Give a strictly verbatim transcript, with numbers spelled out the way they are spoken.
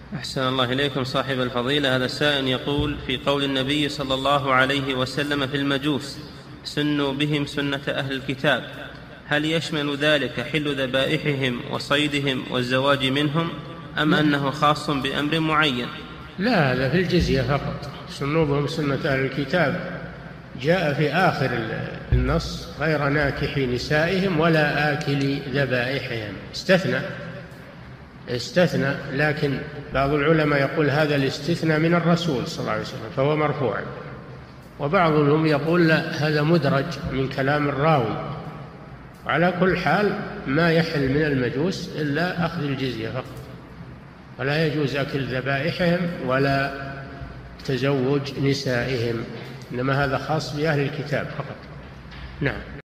أحسن الله إليكم صاحب الفضيلة. هذا السائل يقول: في قول النبي صلى الله عليه وسلم في المجوس: سنوا بهم سنة أهل الكتاب، هل يشمل ذلك حل ذبائحهم وصيدهم والزواج منهم، أم أنه خاص بأمر معين؟ لا، هذا في الجزية فقط. سنوا بهم سنة أهل الكتاب جاء في آخر النص: غير ناكحي نسائهم ولا آكل ذبائحهم. استثنى استثنى لكن بعض العلماء يقول هذا الاستثناء من الرسول صلى الله عليه وسلم فهو مرفوع، وبعضهم يقول لا، هذا مدرج من كلام الراوي. على كل حال ما يحل من المجوس إلا أخذ الجزية فقط، ولا يجوز أكل ذبائحهم ولا تزوج نسائهم، إنما هذا خاص بأهل الكتاب فقط. نعم.